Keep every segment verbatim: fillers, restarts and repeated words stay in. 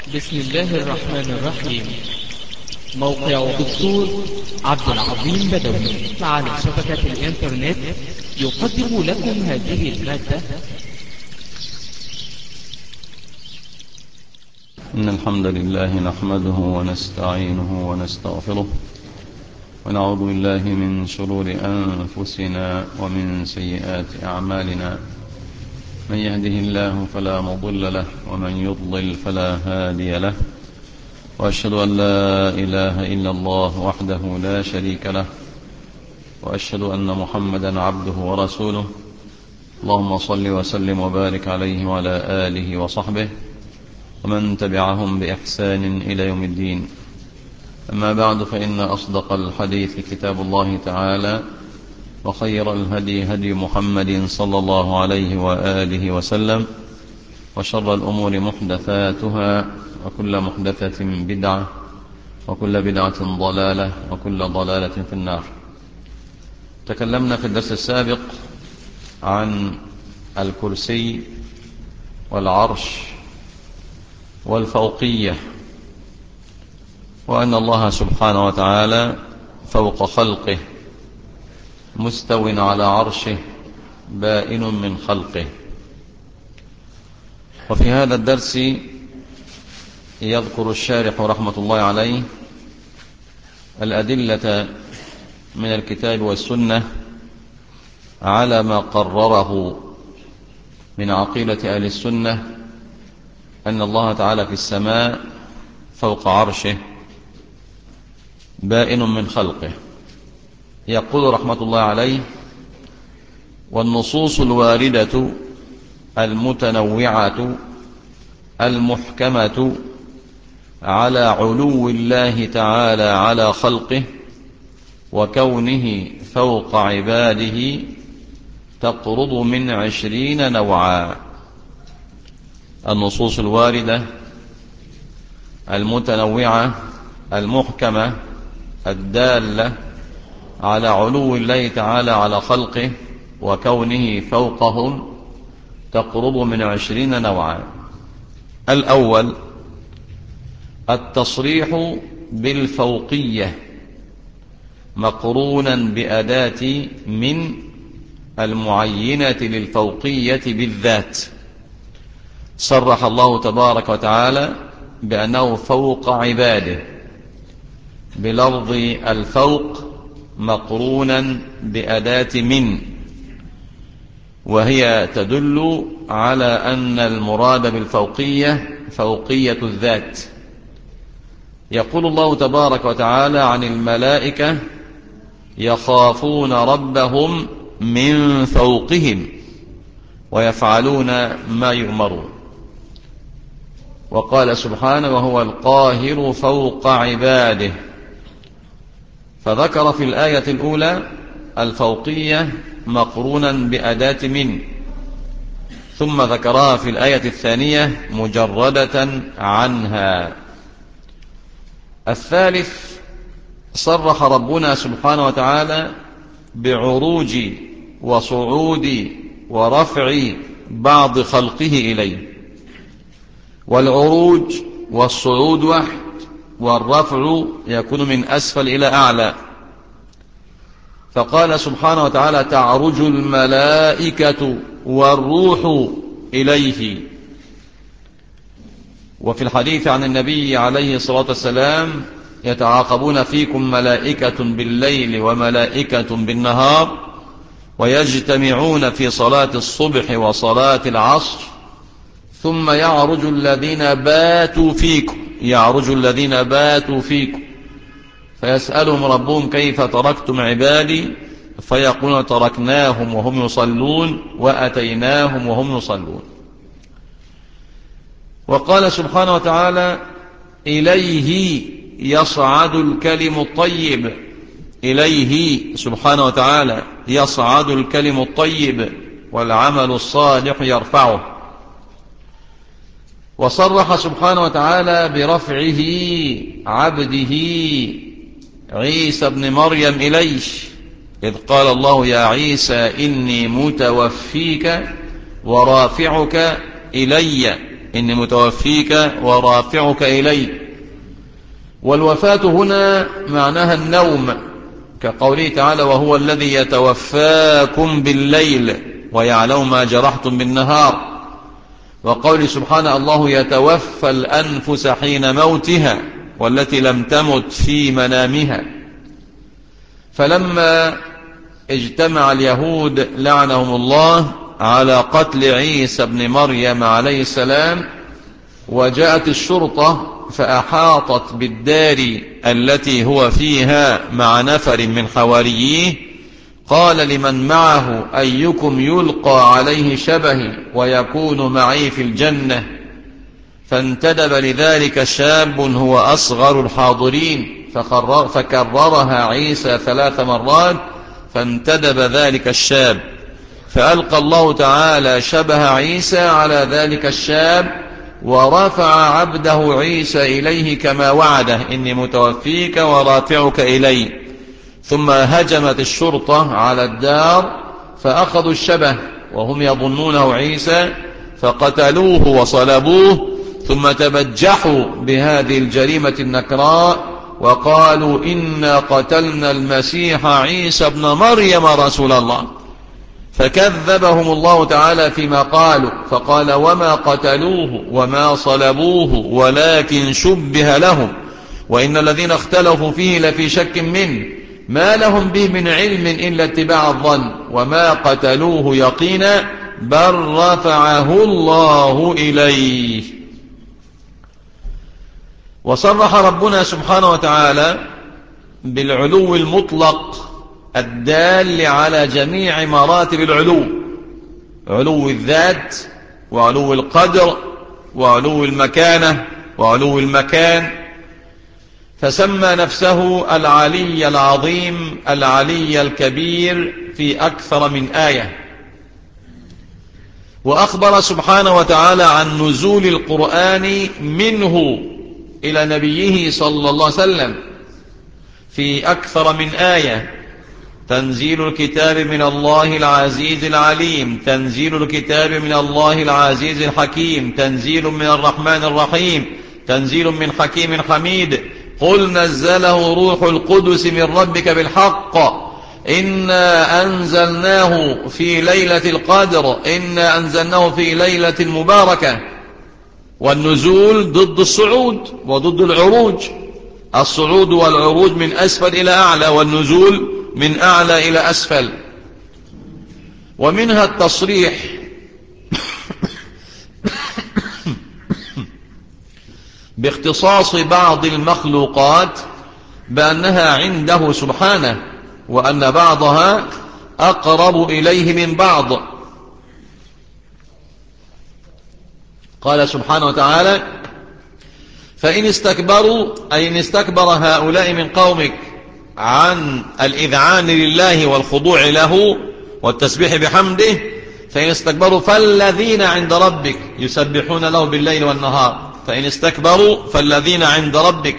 بسم الله الرحمن الرحيم. موقع دكتور عبد العظيم بدوي على شبكة الإنترنت يقدم لكم هذه المادة. إن الحمد لله نحمده ونستعينه ونستغفره ونعوذ بالله من شرور أنفسنا ومن سيئات أعمالنا. من يهده الله فلا مضل له ومن يضلل فلا هادي له، وأشهد أن لا إله إلا الله وحده لا شريك له، وأشهد أن محمدا عبده ورسوله. اللهم صل وسلم وبارك عليه وعلى آله وصحبه ومن تبعهم بإحسان إلى يوم الدين. أما بعد، فإن أصدق الحديث كتاب الله تعالى، وخير الهدي هدي محمد صلى الله عليه وآله وسلم، وشر الأمور محدثاتها، وكل محدثة بدعة، وكل بدعة ضلالة، وكل ضلالة في النار. تكلمنا في الدرس السابق عن الكرسي والعرش والفوقية، وأن الله سبحانه وتعالى فوق خلقه مستو على عرشه بائن من خلقه. وفي هذا الدرس يذكر الشارح رحمة الله عليه الأدلة من الكتاب والسنة على ما قرره من عقيدة أهل السنة، أن الله تعالى في السماء فوق عرشه بائن من خلقه. يقول رحمة الله عليه: والنصوص الواردة المتنوعة المحكمة على علو الله تعالى على خلقه وكونه فوق عباده تقرب من عشرين نوعا. النصوص الواردة المتنوعة المحكمة الدالة على علو الله تعالى على خلقه وكونه فوقهم تقرب من عشرين نوعا. الأول التصريح بالفوقية مقرونا بأداة من المعينة للفوقية بالذات. صرح الله تبارك وتعالى بأنه فوق عباده بلفظ الفوق مقرونا بأداة من، وهي تدل على أن المراد بالفوقية فوقية الذات. يقول الله تبارك وتعالى عن الملائكة: يخافون ربهم من فوقهم ويفعلون ما يؤمرون. وقال سبحانه: وهو القاهر فوق عباده. فذكر في الآية الأولى الفوقية مقرونا بأداة من، ثم ذكرها في الآية الثانية مجردة عنها. الثالث صرح ربنا سبحانه وتعالى بعروج وصعود ورفع بعض خلقه إليه. والعروج والصعود واحد، والرفع يكون من أسفل إلى أعلى. فقال سبحانه وتعالى: تعرج الملائكة والروح إليه. وفي الحديث عن النبي عليه الصلاة والسلام: يتعاقبون فيكم ملائكة بالليل وملائكة بالنهار، ويجتمعون في صلاة الصبح وصلاة العصر، ثم يعرج الذين باتوا فيكم يعرج الذين باتوا فيكم فيسألهم ربهم: كيف تركتم عبادي؟ فيقولون: تركناهم وهم يصلون وأتيناهم وهم يصلون. وقال سبحانه وتعالى: إليه يصعد الكلم الطيب. إليه سبحانه وتعالى يصعد الكلم الطيب والعمل الصالح يرفعه. وصرح سبحانه وتعالى برفعه عبده عيسى ابن مريم إليه، إذ قال الله: يا عيسى إني متوفيك ورافعك إلي، إني متوفيك ورافعك إلي. والوفاة هنا معناها النوم، كقوله تعالى وهو الذي يتوفاكم بالليل ويعلم ما جرحتم بالنهار، وقول سبحانه الله يتوفى الأنفس حين موتها والتي لم تمت في منامها. فلما اجتمع اليهود لعنهم الله على قتل عيسى بن مريم عليه السلام، وجاءت الشرطة فأحاطت بالدار التي هو فيها مع نفر من حواريه، قال لمن معه أيكم يلقى عليه شبهي ويكون معي في الجنة، فانتدب لذلك شاب هو أصغر الحاضرين فكررها عيسى ثلاث مرات، فانتدب ذلك الشاب، فألقى الله تعالى شبه عيسى على ذلك الشاب، ورفع عبده عيسى إليه كما وعده إني متوفيك ورافعك إلي. ثم هجمت الشرطة على الدار فأخذوا الشبه وهم يظنونه عيسى فقتلوه وصلبوه، ثم تبجحوا بهذه الجريمة النكراء وقالوا إنا قتلنا المسيح عيسى ابن مريم رسول الله، فكذبهم الله تعالى فيما قالوا فقال وما قتلوه وما صلبوه ولكن شبه لهم وإن الذين اختلفوا فيه لفي شك منه ما لهم به من علم إلا اتباع الظن وما قتلوه يقينا بل رفعه الله إليه. وصرح ربنا سبحانه وتعالى بالعلو المطلق الدال على جميع مراتب العلو، علو الذات وعلو القدر وعلو المكانة وعلو المكان، فسمى نفسه العلي العظيم العلي الكبير في أكثر من آية. وأخبر سبحانه وتعالى عن نزول القرآن منه إلى نبيه صلى الله عليه وسلم في أكثر من آية: تنزيل الكتاب من الله العزيز العليم، تنزيل الكتاب من الله العزيز الحكيم، تنزيل من الرحمن الرحيم، تنزيل من حكيم حميد، قل نزله روح القدس من ربك بالحق، إنا أنزلناه في ليلة القدر، إنا أنزلناه في ليلة مباركة. والنزول ضد الصعود وضد العروج، الصعود والعروج من أسفل إلى أعلى، والنزول من أعلى إلى أسفل. ومنها التصريح باختصاص بعض المخلوقات بأنها عنده سبحانه، وأن بعضها أقرب إليه من بعض. قال سبحانه وتعالى: فإن استكبروا، أي إن استكبر هؤلاء من قومك عن الإذعان لله والخضوع له والتسبيح بحمده، فإن استكبروا فالذين عند ربك يسبحون له بالليل والنهار، فإن استكبروا فالذين عند ربك.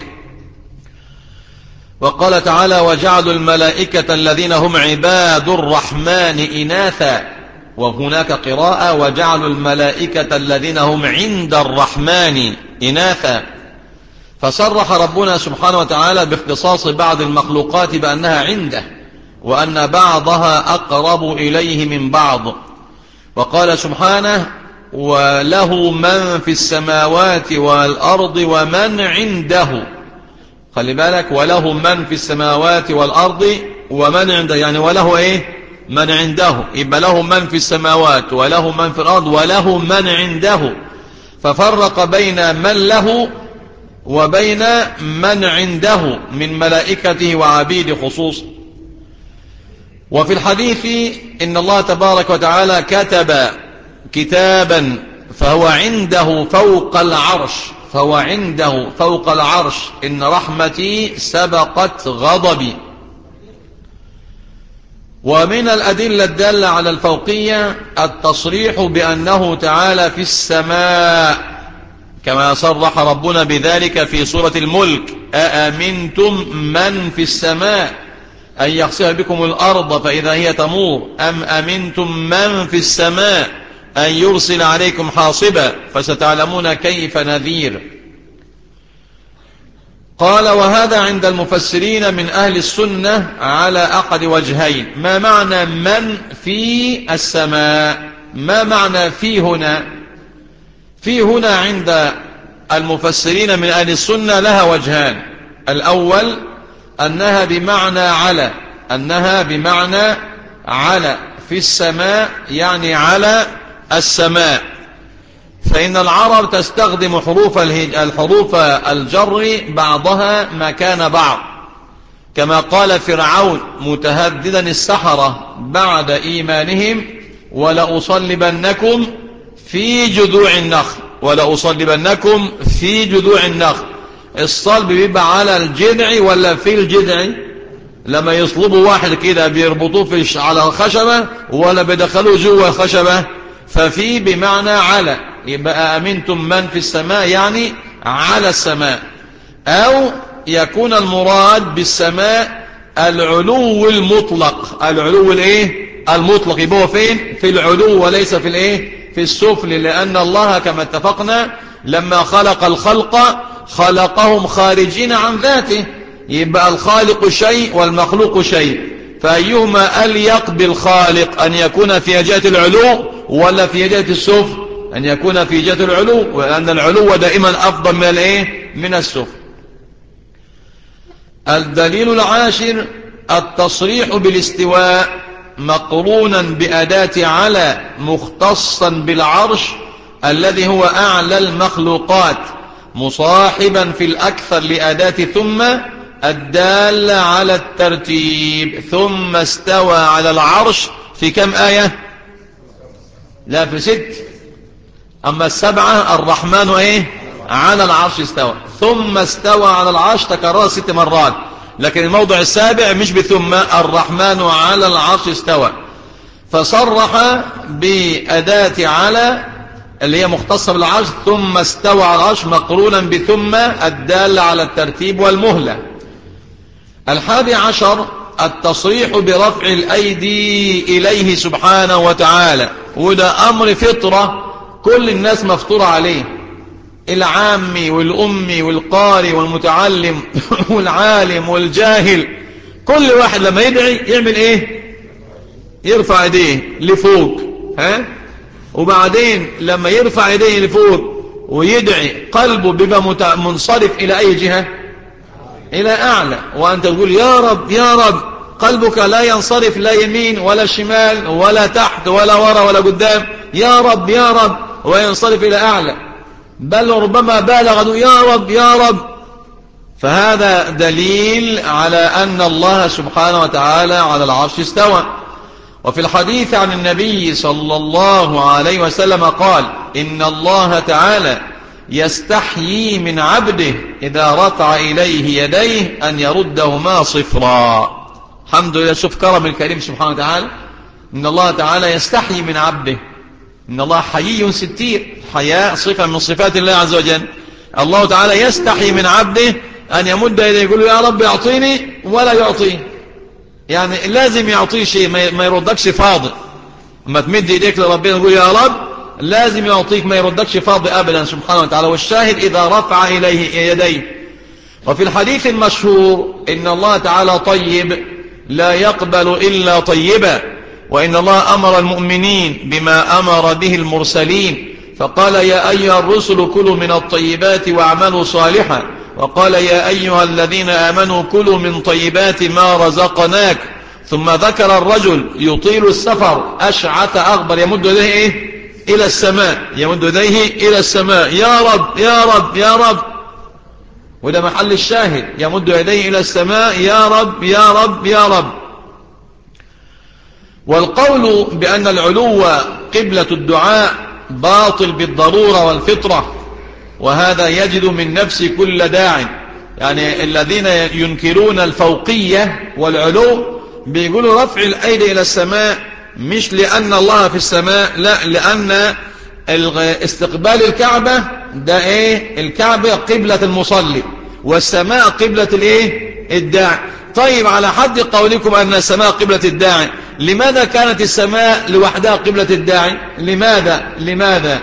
وقال تعالى: وجعلوا الملائكة الذين هم عباد الرحمن إناثا، وهناك قراءة: وجعلوا الملائكة الذين هم عند الرحمن إناثا. فصرح ربنا سبحانه وتعالى باختصاص بعض المخلوقات بأنها عنده، وأن بعضها أقرب إليه من بعض. وقال سبحانه: وله من في السماوات والأرض ومن عنده. خلي بالك، وله من في السماوات والأرض ومن عنده، يعني وله إيه؟ من عنده. يبقى له من في السماوات وله من في الأرض وله من عنده، ففرق بين من له وبين من عنده من ملائكته وعبيد خصوصا. وفي الحديث إن الله تبارك وتعالى كتب كتابا فهو عنده فوق العرش، فهو عنده فوق العرش إن رحمتي سبقت غضبي. ومن الأدلة الدالة على الفوقية التصريح بأنه تعالى في السماء، كما صرح ربنا بذلك في سورة الملك: أأمنتم من في السماء أن يخسف بكم الأرض فإذا هي تمور، أم أمنتم من في السماء أن يرسل عليكم حاصبا فستعلمون كيف نذير. قال وهذا عند المفسرين من أهل السنة على أحد وجهين. ما معنى من في السماء؟ ما معنى في هنا؟ في هنا عند المفسرين من أهل السنة لها وجهان. الأول أنها بمعنى على، أنها بمعنى على في السماء، يعني على السماء. فإن العرب تستخدم حروف الحروف الجر بعضها مكان بعض، كما قال فرعون متهددا السحرة بعد إيمانهم ولأصلبنكم في جذوع النخل، ولأصلبنكم في جذوع النخل. الصلب بيبقى على الجذع ولا في الجذع؟ لما يصلبوا واحد كده بيربطوه في على الخشبة ولا بيدخلوه جوه الخشبة؟ ففي بمعنى على، يبقى أمنتم من في السماء يعني على السماء. أو يكون المراد بالسماء العلو المطلق. العلو الايه المطلق، يبقى هو فين؟ في العلو وليس في الايه في السفل، لأن الله كما اتفقنا لما خلق الخلق خلقهم خارجين عن ذاته. يبقى الخالق شيء والمخلوق شيء، فأيهما أليق بالخالق؟ أن يكون في جهة العلو ولا في جهة السفل؟ أن يكون في جهة العلو، وأن العلو دائما أفضل من الايه من السفل. الدليل العاشر التصريح بالاستواء مقرونا بأداة على مختصا بالعرش الذي هو أعلى المخلوقات، مصاحبا في الأكثر لأداة ثم الدالة على الترتيب. ثم استوى على العرش في كم آية؟ لا في ست. أما السبعة الرحمن ايه على العرش استوى، ثم استوى على العرش تكرر ست مرات. لكن الموضع السابع مش بثم، الرحمن على العرش استوى، فصرح بأداة على اللي هي مختصة بالعرش، ثم استوى على العرش مقرونا بثم الدالة على الترتيب والمهلة. الحادي عشر التصريح برفع الأيدي إليه سبحانه وتعالى، وده أمر فطرة كل الناس مفطورة عليه، العامي والأمي والقاري والمتعلم والعالم والجاهل. كل واحد لما يدعي يعمل ايه؟ يرفع ايديه لفوق، ها؟ وبعدين لما يرفع ايديه لفوق ويدعي قلبه بيبقى منصرف الى اي جهة؟ الى اعلى. وانت تقول يا رب يا رب، قلبك لا ينصرف لا يمين ولا شمال ولا تحت ولا وراء ولا قدام، يا رب يا رب، وينصرف الى اعلى، بل ربما بالغ يا رب يا رب. فهذا دليل على أن الله سبحانه وتعالى على العرش استوى. وفي الحديث عن النبي صلى الله عليه وسلم قال إن الله تعالى يستحيي من عبده إذا رفع إليه يديه أن يردهما صفرا. الحمد لله، شوف كرم الكريم سبحانه وتعالى، إن الله تعالى يستحيي من عبده. إن الله حيي ستير، حياء صفة من صفات الله عز وجل. الله تعالى يستحي من عبده أن يمد يديه يقول له يا رب يعطيني ولا يعطيه، يعني لازم يعطيه شيء، ما يردكش فاضي. اما تمد يديك لربنا يقول يا رب لازم يعطيك، ما يردكش فاضي أبدا سبحانه وتعالى. والشاهد إذا رفع إليه يديه. وفي الحديث المشهور إن الله تعالى طيب لا يقبل إلا طيبا، وإن الله أمر المؤمنين بما أمر به المرسلين، فقال يا أيها الرسل كلوا من الطيبات واعملوا صالحا، وقال يا أيها الذين آمنوا كلوا من طيبات ما رزقناك. ثم ذكر الرجل يطيل السفر أشعث أغبر يمد يديه إيه؟ إلى السماء، يمد يديه إلى السماء، يا رب يا رب يا رب. وده محل الشاهد، يمد يديه إلى السماء يا رب يا رب يا رب. والقول بأن العلو قبلة الدعاء باطل بالضرورة والفطرة، وهذا يجد من نفس كل داع. يعني الذين ينكرون الفوقية والعلو بيقولوا رفع الأيدي إلى السماء مش لأن الله في السماء، لا، لأن استقبال الكعبة ده ايه؟ الكعبة قبلة المصلي والسماء قبلة الايه؟ الداع. طيب على حد قولكم أن السماء قبلة الداعي، لماذا كانت السماء لوحدها قبلة الداعي؟ لماذا لماذا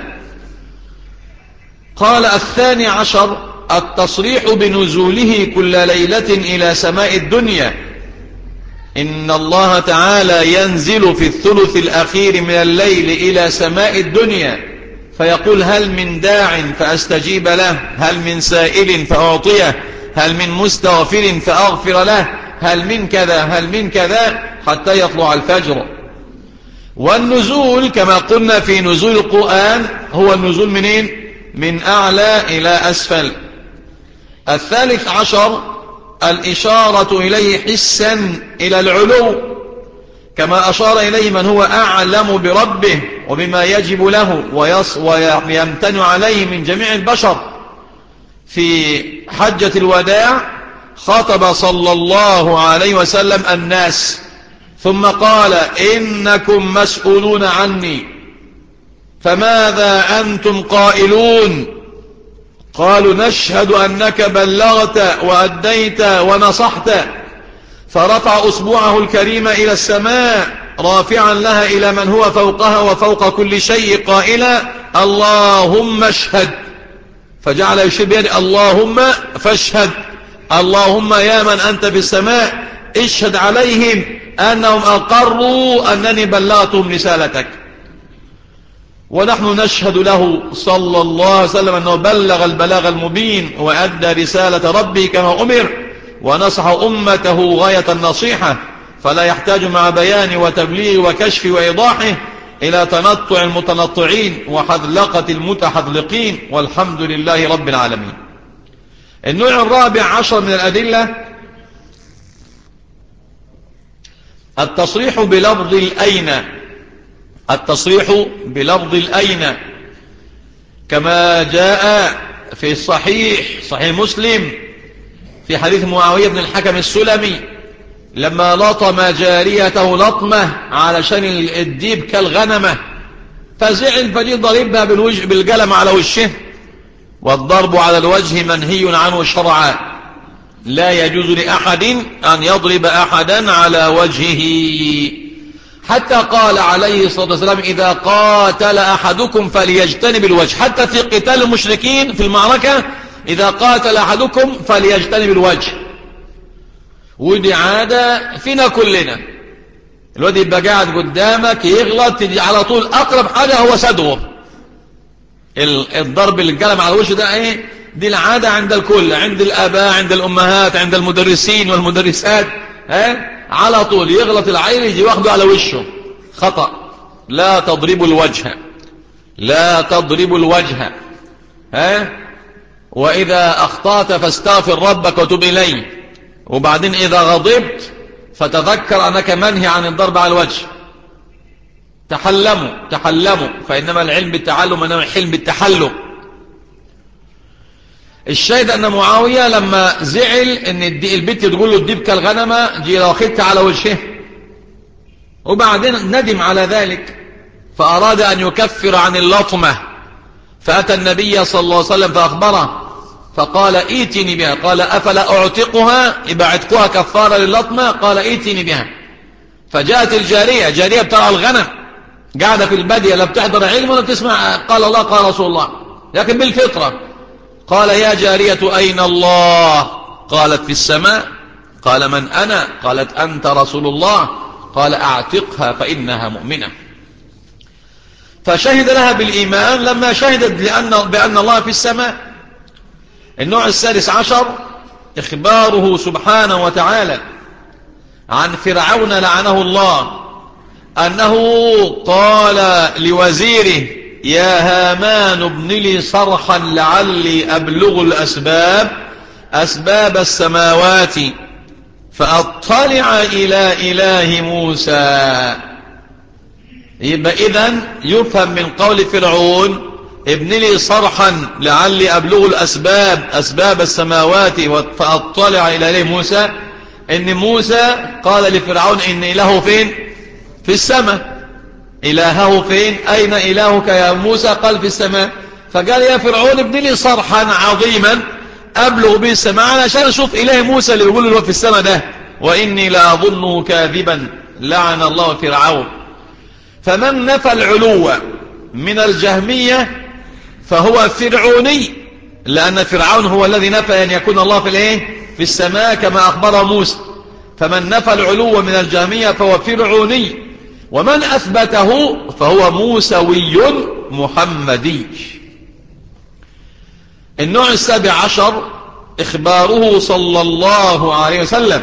قال الثاني عشر التصريح بنزوله كل ليلة إلى سماء الدنيا. إن الله تعالى ينزل في الثلث الأخير من الليل إلى سماء الدنيا فيقول هل من داع فأستجيب له، هل من سائل فأعطيه، هل من مستغفر فأغفر له، هل من كذا هل من كذا حتى يطلع الفجر. والنزول كما قلنا في نزول القرآن هو النزول منين؟ من أعلى إلى أسفل. الثالث عشر الإشارة إليه حسا إلى العلو كما أشار إليه من هو أعلم بربه وبما يجب له ويمتنع عليه من جميع البشر. في حجة الوداع خطب صلى الله عليه وسلم الناس ثم قال إنكم مسؤولون عني فماذا أنتم قائلون؟ قالوا نشهد أنك بلغت وأديت ونصحت. فرفع أصبعه الكريم إلى السماء رافعا لها إلى من هو فوقها وفوق كل شيء قائلا اللهم اشهد، فجعل يشير بيده اللهم فاشهد، اللهم يا من أنت في السماء اشهد عليهم أنهم أقروا أنني بلغتهم رسالتك. ونحن نشهد له صلى الله عليه وسلم أنه بلغ البلاغ المبين وأدى رسالة ربه كما أمر ونصح أمته غاية النصيحة، فلا يحتاج مع بيان وتبليغ وكشف وإيضاحه إلى تنطع المتنطعين وحذلقة المتحذلقين، والحمد لله رب العالمين. النوع الرابع عشر من الأدلة التصريح بلفظ الأين، التصريح بلفظ الأين كما جاء في الصحيح صحيح مسلم في حديث معاوية بن الحكم السلمي لما لطم جاريته لطمة علشان الديب كالغنمة فزعل فجي ضربها بالوجه بالقلم على وشه، والضرب على الوجه منهي عنه شرعا، لا يجوز لأحد أن يضرب أحدا على وجهه، حتى قال عليه الصلاة والسلام إذا قاتل أحدكم فليجتنب الوجه، حتى في قتال المشركين في المعركة إذا قاتل أحدكم فليجتنب الوجه. ودي عادة فينا كلنا، الواد يبقى قاعد قدامك يغلط تجي على طول أقرب حاجة هو صدغه، الضرب القلم على وشه ده ايه، دي العادة عند الكل، عند الآباء عند الأمهات عند المدرسين والمدرسات، ها على طول يغلط العيل يجي واخده على وشه، خطأ. لا تضربوا الوجه، لا تضربوا الوجه، ها وإذا أخطأت فاستغفر ربك وتب إليه، وبعدين إذا غضبت فتذكر أنك منهي عن الضرب على الوجه. تحلموا تحلموا فإنما العلم بالتعلم وإنما الحلم بالتحلم. الشاهد أن معاوية لما زعل أن البنت تقول له الديب كالغنمة جي لو أخذت على وجهه، وبعدين ندم على ذلك فأراد أن يكفر عن اللطمة، فأتى النبي صلى الله عليه وسلم فأخبره فقال ائتني بها، قال أفلا أعتقها، يبقى عتقها كفارة للطمة، قال ائتني بها. فجاءت الجارية، جارية بترعى الغنم قاعدة في البادية لا بتحضر علم ولا بتسمع قال الله قال رسول الله، لكن بالفطرة. قال يا جارية أين الله؟ قالت في السماء. قال من أنا؟ قالت أنت رسول الله. قال أعتقها فإنها مؤمنة. فشهد لها بالإيمان لما شهدت بأن, بأن الله في السماء. النوع السادس عشر إخباره سبحانه وتعالى عن فرعون لعنه الله أنه قال لوزيره يا هامان ابن لي صرحا لعلي أبلغ الأسباب أسباب السماوات فأطلع إلى إله موسى. يبقى إذن يفهم من قول فرعون ابن لي صرحا لعلي أبلغ الأسباب أسباب السماوات فأطلع إلى إله موسى إن موسى قال لفرعون إن إله فين؟ في السماء. إلهه فين؟ أين إلهك يا موسى؟ قال في السماء. فقال يا فرعون ابن لي صرحا عظيما أبلغ به السماء علشان أشوف إله موسى اللي يقول له في السماء ده، وإني لأظنه كاذبا لعن الله فرعون. فمن نفى العلو من الجهمية فهو فرعوني، لأن فرعون هو الذي نفى أن يكون الله في الايه في السماء كما أخبره موسى. فمن نفى العلو من الجهمية فهو فرعوني، ومن أثبته فهو موسوي محمدي. النوع السابع عشر إخباره صلى الله عليه وسلم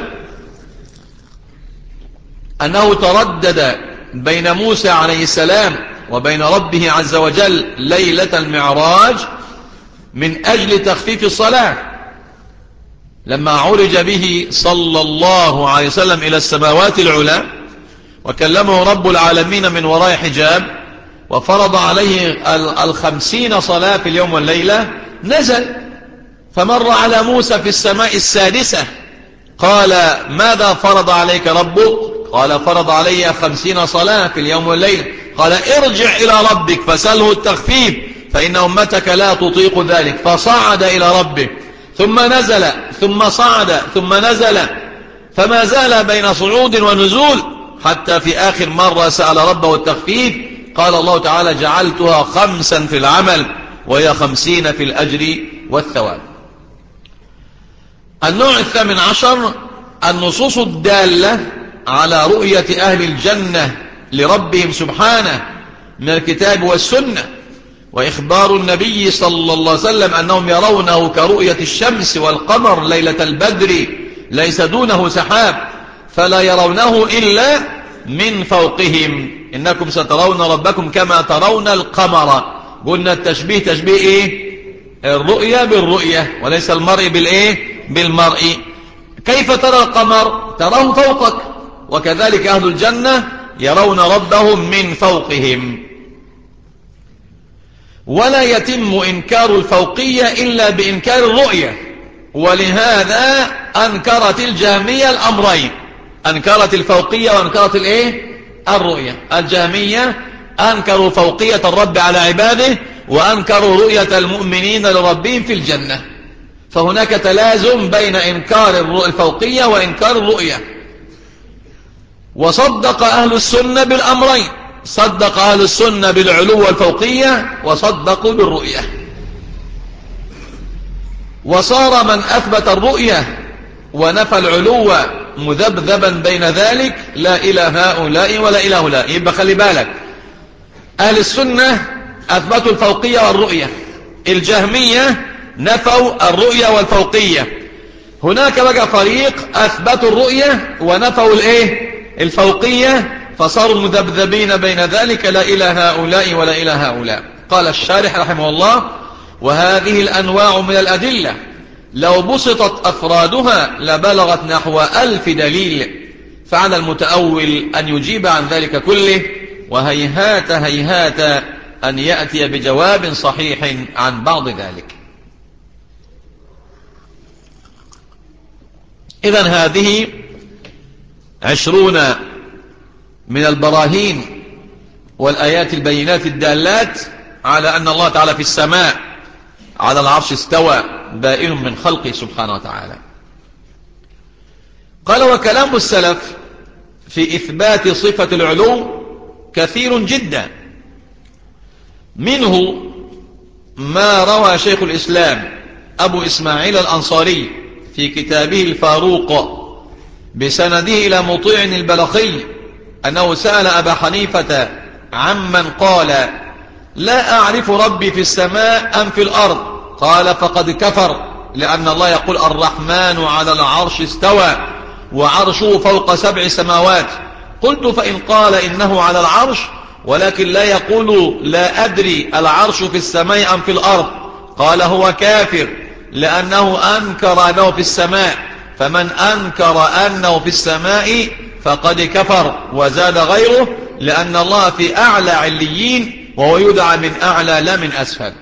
أنه تردد بين موسى عليه السلام وبين ربه عز وجل ليلة المعراج من أجل تخفيف الصلاة، لما عرج به صلى الله عليه وسلم إلى السماوات العلى وكلمه رب العالمين من وراء حجاب وفرض عليه الخمسين صلاة في اليوم والليلة، نزل فمر على موسى في السماء السادسة قال ماذا فرض عليك ربك؟ قال فرض علي خمسين صلاة في اليوم والليلة. قال ارجع إلى ربك فسأله التخفيف فإن أمتك لا تطيق ذلك. فصعد إلى ربه ثم نزل ثم صعد ثم نزل، فما زال بين صعود ونزول حتى في آخر مرة سأل ربه التخفيف. قال الله تعالى جعلتها خمسا في العمل وهي خمسين في الأجر والثواب. النوع الثامن عشر النصوص الدالة على رؤية أهل الجنة لربهم سبحانه من الكتاب والسنة، وإخبار النبي صلى الله عليه وسلم أنهم يرونه كرؤية الشمس والقمر ليلة البدر ليس دونه سحاب، فلا يرونه إلا من فوقهم. إنكم سترون ربكم كما ترون القمر. قلنا التشبيه تشبيه إيه؟ الرؤية بالرؤية وليس المرء بالإيه؟ بالمرء. كيف ترى القمر؟ تراه فوقك، وكذلك أهل الجنة يرون ربهم من فوقهم. ولا يتم إنكار الفوقية إلا بإنكار الرؤية، ولهذا أنكرت الجهمية الأمرين، أنكرت الفوقية وأنكرت الإيه؟ الرؤية. الجهمية أنكروا فوقية الرب على عباده وأنكروا رؤية المؤمنين لربهم في الجنة، فهناك تلازم بين إنكار الفوقية وإنكار الرؤية. وصدق أهل السنة بالأمرين، صدق أهل السنة بالعلو والفوقية وصدقوا بالرؤية. وصار من أثبت الرؤية ونفى العلو مذبذبا بين ذلك، لا إلى هؤلاء ولا إلى هؤلاء. يبقى خلي بالك، أهل السنة أثبتوا الفوقية والرؤية، الجهمية نفوا الرؤية والفوقية. هناك بقى فريق أثبتوا الرؤية ونفوا الإيه؟ الفوقية، فصاروا مذبذبين بين ذلك، لا إلى هؤلاء ولا إلى هؤلاء. قال الشارح رحمه الله: وهذه الأنواع من الأدلة لو بسطت أفرادها لبلغت نحو ألف دليل، فعلى المتأول أن يجيب عن ذلك كله، وهيهات هيهات أن يأتي بجواب صحيح عن بعض ذلك. إذن هذه عشرون من البراهين والآيات البينات الدالات على أن الله تعالى في السماء على العرش استوى بائن من خلقه سبحانه وتعالى. قال: وكلام السلف في إثبات صفة العلو كثير جدا، منه ما روى شيخ الإسلام أبو إسماعيل الأنصاري في كتابه الفاروق بسنده إلى مطيع البلخي أنه سأل أبا حنيفة عمن قال: لا أعرف ربي في السماء أم في الأرض، قال: فقد كفر، لأن الله يقول: الرحمن على العرش استوى وعرشه فوق سبع سماوات. قلت: فإن قال إنه على العرش ولكن لا يقول لا أدري العرش في السماء أم في الأرض، قال: هو كافر، لأنه أنكر أنه في السماء، فمن أنكر أنه في السماء فقد كفر. وزاد غيره: لأن الله في أعلى عليين وهو يدعى من أعلى لا من أسفل.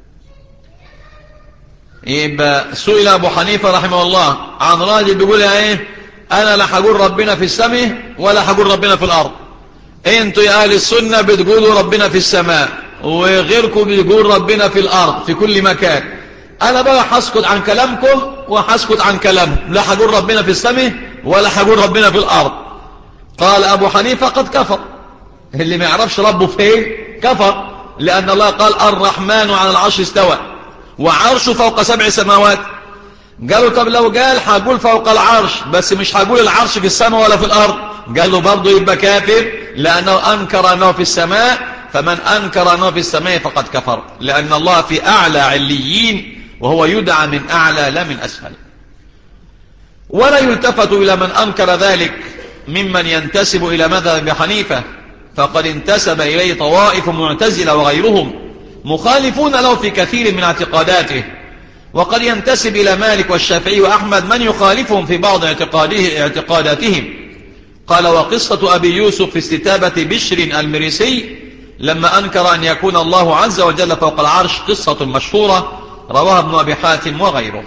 يبقى سئل أبو حنيفة رحمه الله عن راجل بيقول: ايه أنا لا هقول ربنا في السماء ولا هقول ربنا في الأرض، انتوا يا أهل السنة بتقولوا ربنا في السماء وغيركم بيقول ربنا في الأرض في كل مكان، أنا بقى هسكت عن كلامكم وهسكت عن كلامهم، لا هقول ربنا في السماء ولا هقول ربنا في الأرض. قال أبو حنيفة قد كفر، اللي ما يعرفش ربه فين كفر، لأن الله قال الرحمن على العرش استوى وعرشه فوق سبع سماوات. قالوا طب لو قال هقول فوق العرش بس مش هقول العرش في السماء ولا في الأرض، قال له برضه يبقى كافر، لأنه أنكر أنه في السماء، فمن أنكر أنه في السماء فقد كفر، لأن الله في أعلى عليين وهو يدعى من أعلى لا من أسفل. ولا يلتفت إلى من أنكر ذلك ممن ينتسب إلى مذهب أبي حنيفة، فقد انتسب إليه طوائف معتزلة وغيرهم مخالفون له في كثير من اعتقاداته، وقد ينتسب إلى مالك والشافعي وأحمد من يخالفهم في بعض اعتقاده اعتقاداتهم. قال وقصة أبي يوسف في استتابة بشر المريسي لما أنكر أن يكون الله عز وجل فوق العرش قصة مشهورة رواها ابن أبي حاتم وغيره.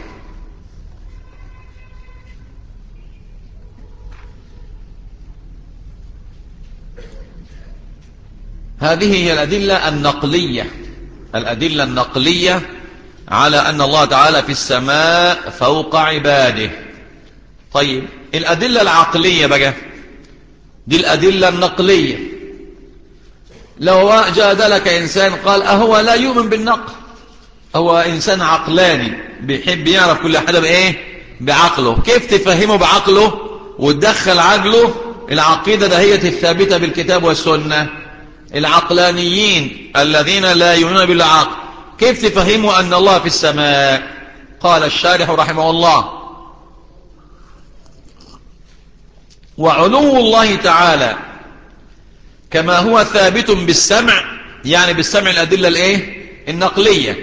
هذه هي الأدلة النقلية، الأدلة النقلية على أن الله تعالى في السماء فوق عباده. طيب الأدلة العقلية بقى، دي الأدلة النقلية. لو جادلك إنسان قال أهو لا يؤمن بالنقل، هو إنسان عقلاني بيحب يعرف كل حاجة بإيه؟ بعقله، كيف تفهمه بعقله وتدخل عقله العقيدة دهية الثابتة بالكتاب والسنة؟ العقلانيين الذين لا يؤمنون بالعقل كيف تفهموا أن الله في السماء؟ قال الشارح رحمه الله وعلو الله تعالى كما هو ثابت بالسمع، يعني بالسمع الأدلة الايه النقلية،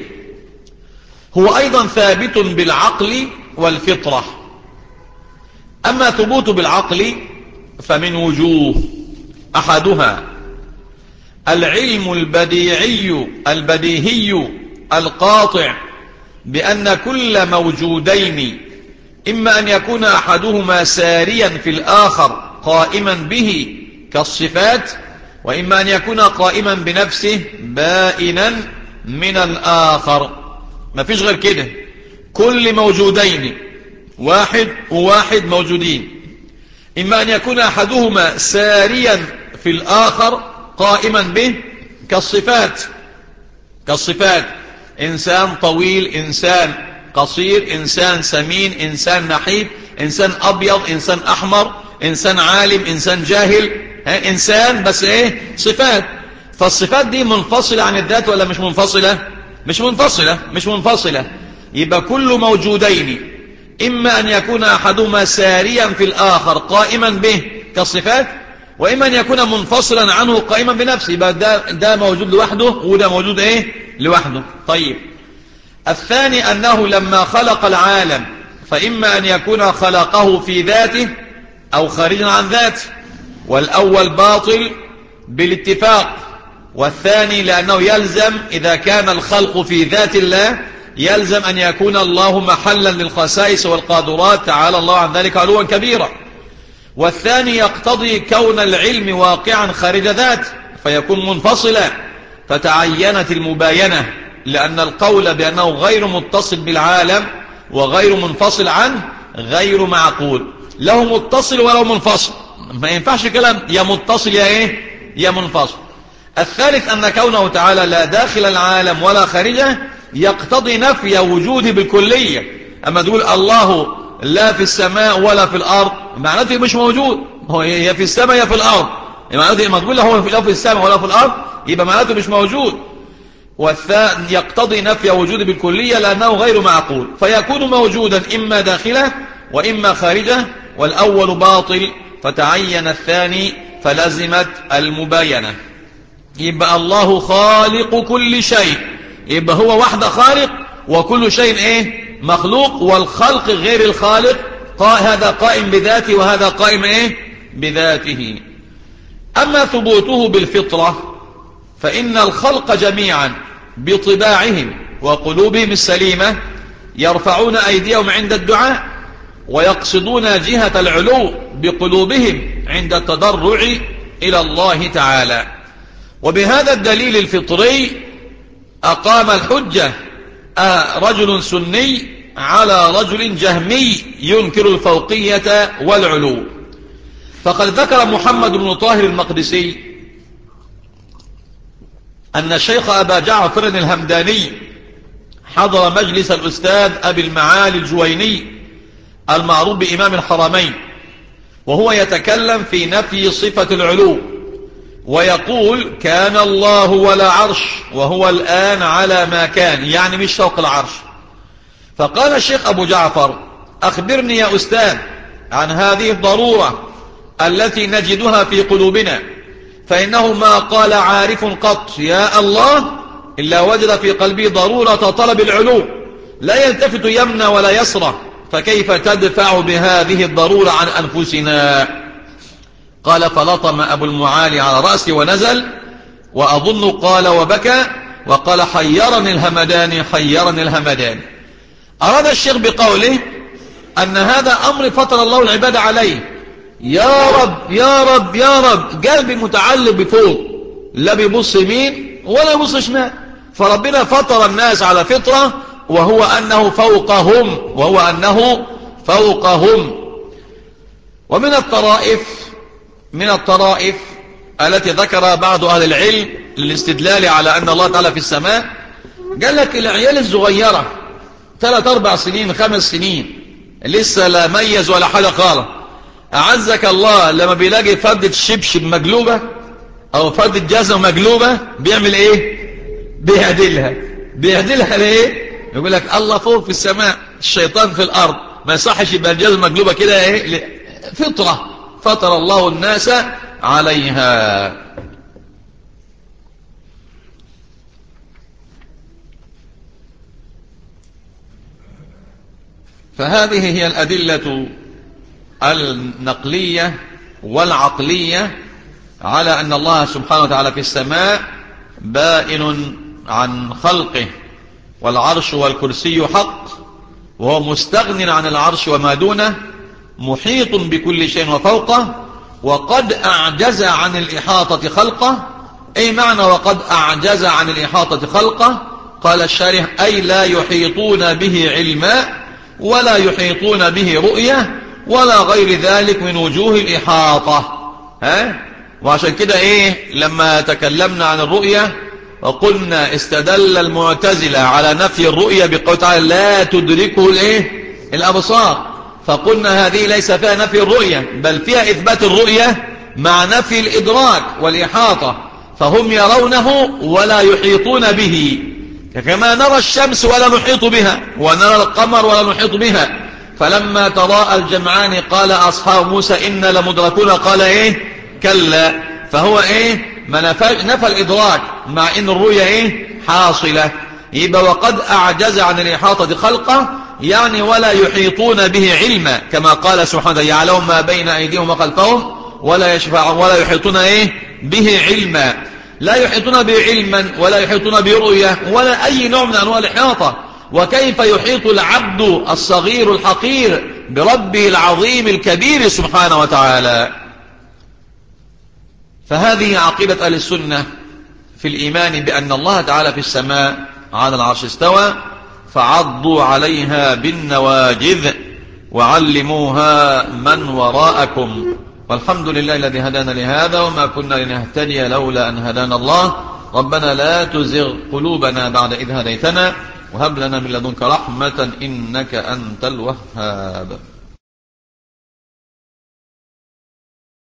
هو أيضا ثابت بالعقل والفطرة. أما ثبوت بالعقل فمن وجوه، أحدها العلم البديعي البديهي القاطع بأن كل موجودين إما أن يكون أحدهما ساريا في الآخر قائما به كالصفات، وإما أن يكون قائما بنفسه بائنا من الآخر. ما فيش غير كده، كل موجودين واحد وواحد موجودين، إما أن يكون أحدهما ساريا في الآخر قائما به كالصفات، كالصفات إنسان طويل، إنسان قصير، إنسان سمين، إنسان نحيف، إنسان أبيض، إنسان أحمر، إنسان عالم، إنسان جاهل، إنسان، بس إيه صفات. فالصفات دي منفصلة عن الذات ولا مش منفصلة؟ مش منفصلة، مش منفصلة. يبقى كل موجودين إما أن يكون أحدهما ساريا في الآخر قائما به كالصفات، وإما أن يكون منفصلا عنه قائما بنفسه، يبقى ده, ده موجود لوحده وده موجود إيه لوحده. طيب الثاني أنه لما خلق العالم فإما أن يكون خلقه في ذاته أو خارجا عن ذاته، والأول باطل بالاتفاق، والثاني لأنه يلزم إذا كان الخلق في ذات الله يلزم أن يكون الله محلا للخسائس والقادرات، تعالى الله عن ذلك علوا كبيرا. والثاني يقتضي كون العلم واقعا خارج ذات فيكون منفصلا، فتعينت المباينة، لأن القول بأنه غير متصل بالعالم وغير منفصل عنه غير معقول، له متصل وله منفصل، ما ينفعش كلام يا متصل يا ايه يا منفصل. الثالث أن كونه تعالى لا داخل العالم ولا خارجه يقتضي نفي وجوده بالكلية. أما تقول الله لا في السماء ولا في الأرض معناته مش موجود، هو يا في السماء يا في الأرض، معناته لما تقول له هو لا في السماء ولا في الأرض يبقى معناته مش موجود. والثاني يقتضي نفي وجوده بالكلية لأنه غير معقول، فيكون موجودا إما داخله وإما خارجه، والأول باطل فتعين الثاني فلزمت المباينة. يبقى الله خالق كل شيء، يبقى هو وحده خالق وكل شيء ايه مخلوق، والخلق غير الخالق هذا قائم بذاته وهذا قائم ايه بذاته. أما ثبوته بالفطرة فإن الخلق جميعا بطباعهم وقلوبهم السليمة يرفعون أيديهم عند الدعاء ويقصدون جهة العلو بقلوبهم عند التضرع إلى الله تعالى. وبهذا الدليل الفطري أقام الحجة رجل سني على رجل جهمي ينكر الفوقية والعلو. فقد ذكر محمد بن طاهر المقدسي أن الشيخ أبا جعفر الهمداني حضر مجلس الأستاذ أبي المعالي الجويني المعروف بإمام الحرمين، وهو يتكلم في نفي صفة العلو، ويقول كان الله ولا عرش وهو الآن على ما كان، يعني مش فوق العرش. فقال الشيخ أبو جعفر أخبرني يا أستاذ عن هذه الضرورة التي نجدها في قلوبنا، فإنه ما قال عارف قط يا الله إلا وجد في قلبه ضرورة طلب العلو، لا يلتفت يمنى ولا يسرى، فكيف تدفع بهذه الضرورة عن أنفسنا؟ قال فلطم أبو المعالي على رأسي ونزل، وأظن قال وبكى، وقال حيرني الهمداني حيرني الهمداني. أراد الشيخ بقوله أن هذا أمر فطر الله العباد عليه، يا رب يا رب يا رب، قلبي متعلق بفوق، لا بيبص يمين ولا يبص شمال، فربنا فطر الناس على فطرة وهو أنه فوقهم وهو أنه فوقهم. ومن الطرائف من الطرائف التي ذكر بعض أهل العلم للاستدلال على أن الله تعالى في السماء، قال لك العيال الصغيرة ثلاث أربع سنين خمس سنين لسه لا ميز ولا حاجة خالص، أعزك الله لما بيلاقي فردة شبشب مقلوبة أو فردة جزمة مقلوبة بيعمل إيه؟ بيهدلها. بيهدلها ليه؟ يقول لك الله فوق في السماء الشيطان في الأرض، ما يصحش يبقى الجزمة مقلوبة كده إيه؟ فطرة فطر الله الناس عليها. فهذه هي الأدلة النقلية والعقلية على أن الله سبحانه وتعالى في السماء بائن عن خلقه، والعرش والكرسي حق، وهو مستغن عن العرش وما دونه، محيط بكل شيء وفوقه، وقد أعجز عن الإحاطة خلقه. أي معنى وقد أعجز عن الإحاطة خلقه؟ قال الشارح أي لا يحيطون به علما ولا يحيطون به رؤية ولا غير ذلك من وجوه الإحاطة. ها؟ وعشان كده إيه لما تكلمنا عن الرؤية وقلنا استدل المعتزلة على نفي الرؤية بقوله تعالى لا تدركه الإيه؟ الأبصار، فقلنا هذه ليس فيها نفي الرؤية بل فيها إثبات الرؤية مع نفي الإدراك والإحاطة، فهم يرونه ولا يحيطون به، كما نرى الشمس ولا نحيط بها ونرى القمر ولا نحيط بها. فلما تراءى الجمعان قال أصحاب موسى إنا لمدركون، قال إيه كلا. فهو إيه ما نفى, نفى الإدراك مع إن الرؤية إيه حاصلة. يبقى وقد أعجز عن الإحاطة خلقه يعني ولا يحيطون به علما، كما قال سبحانه يعلم ما بين أيديهم وخلفهم ولا يشفع ولا يحيطون إيه به علما. لا يحيطون به علما ولا يحيطون برؤية ولا أي نوع من أنواع الإحاطة. وكيف يحيط العبد الصغير الحقير بربه العظيم الكبير سبحانه وتعالى؟ فهذه عقيدة أهل السنة في الإيمان بأن الله تعالى في السماء على العرش استوى، فعضوا عليها بالنواجذ وعلموها من وراءكم. والحمد لله الذي هدانا لهذا وما كنا لنهتدي لولا أن هدانا الله. ربنا لا تزغ قلوبنا بعد إذ هديتنا وهب لنا من لدنك رحمة إنك أنت الوهاب.